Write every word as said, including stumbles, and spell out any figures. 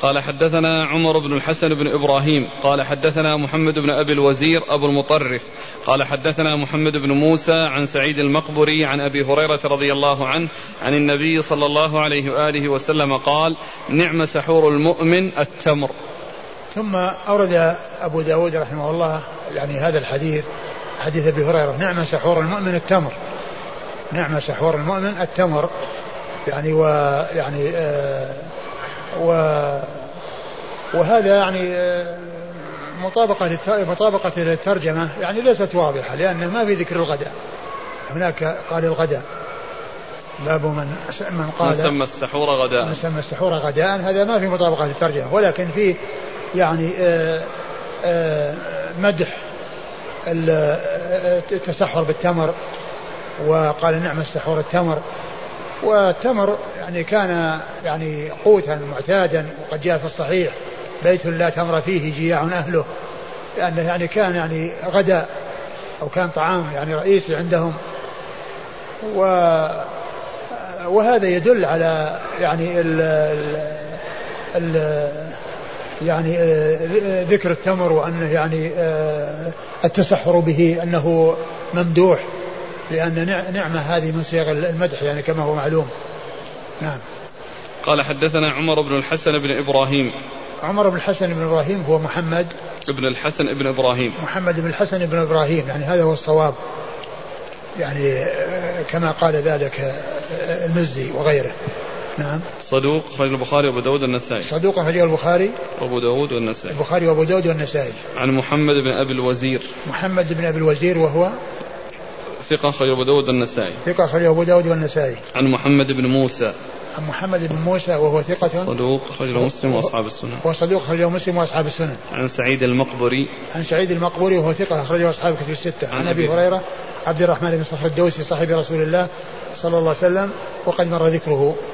قال حدثنا عمر بن الحسن بن إبراهيم قال حدثنا محمد بن أبي الوزير أبو المطرف قال حدثنا محمد بن موسى عن سعيد المقبري عن أبي هريرة رضي الله عنه عن النبي صلى الله عليه وآله وسلم قال نعم سحور المؤمن التمر. ثم أورد أبو داود رحمه الله يعني هذا الحديث حديث أبي هريرة نعم سحور المؤمن التمر، نعم سحور المؤمن التمر يعني ويعني آه و وهذا يعني آه مطابقة مطابقة للترجمة يعني ليست واضحة لأن ما في ذكر الغداء، هناك قال الغداء باب من من قال من سمى السحور غداء من سمى السحور غداء، هذا ما في مطابقة للترجمة، ولكن في يعني آه آه مدح التسحر بالتمر، وقال نعم السحور التمر، والتمر يعني كان يعني قوتا معتادا، وقد جاء في الصحيح بيت لا تمر فيه جياع أهله، لأنه يعني كان يعني غداء أو كان طعام يعني رئيسي عندهم. و وهذا يدل على يعني ال ال يعني ذكر التمر، وأنه يعني التسحر به أنه ممدوح، لأن نعمة هذه من صيغ المدح يعني كما هو معلوم. نعم. قال حدثنا عمر بن الحسن بن إبراهيم. عمر بن الحسن بن إبراهيم هو محمد ابن الحسن بن إبراهيم محمد بن الحسن بن إبراهيم يعني هذا هو الصواب، يعني كما قال ذلك المزي وغيره. نعم. صدوق خرج البخاري وابو داود والنسائي. صدوق خرج البخاري وابو داود والنسائي. البخاري وابو داود والنسائي. عن محمد بن ابي الوزير. محمد بن ابي الوزير وهو ثقة خرج ابو داود والنسائي. ثقة خرج ابو داود والنسائي. عن محمد بن موسى. عن محمد بن موسى وهو ثقة صدوق خرج مسلم واصحاب السنن. وصدوق خرج مسلم واصحاب السنن. عن سعيد المقبري. عن سعيد المقبري وهو ثقة خرج اصحاب كتب الستة. عن, عن ابي هريرة عبد الرحمن بن صخر الدوسي صاحب رسول الله صلى الله عليه وسلم، وقد مر ذكره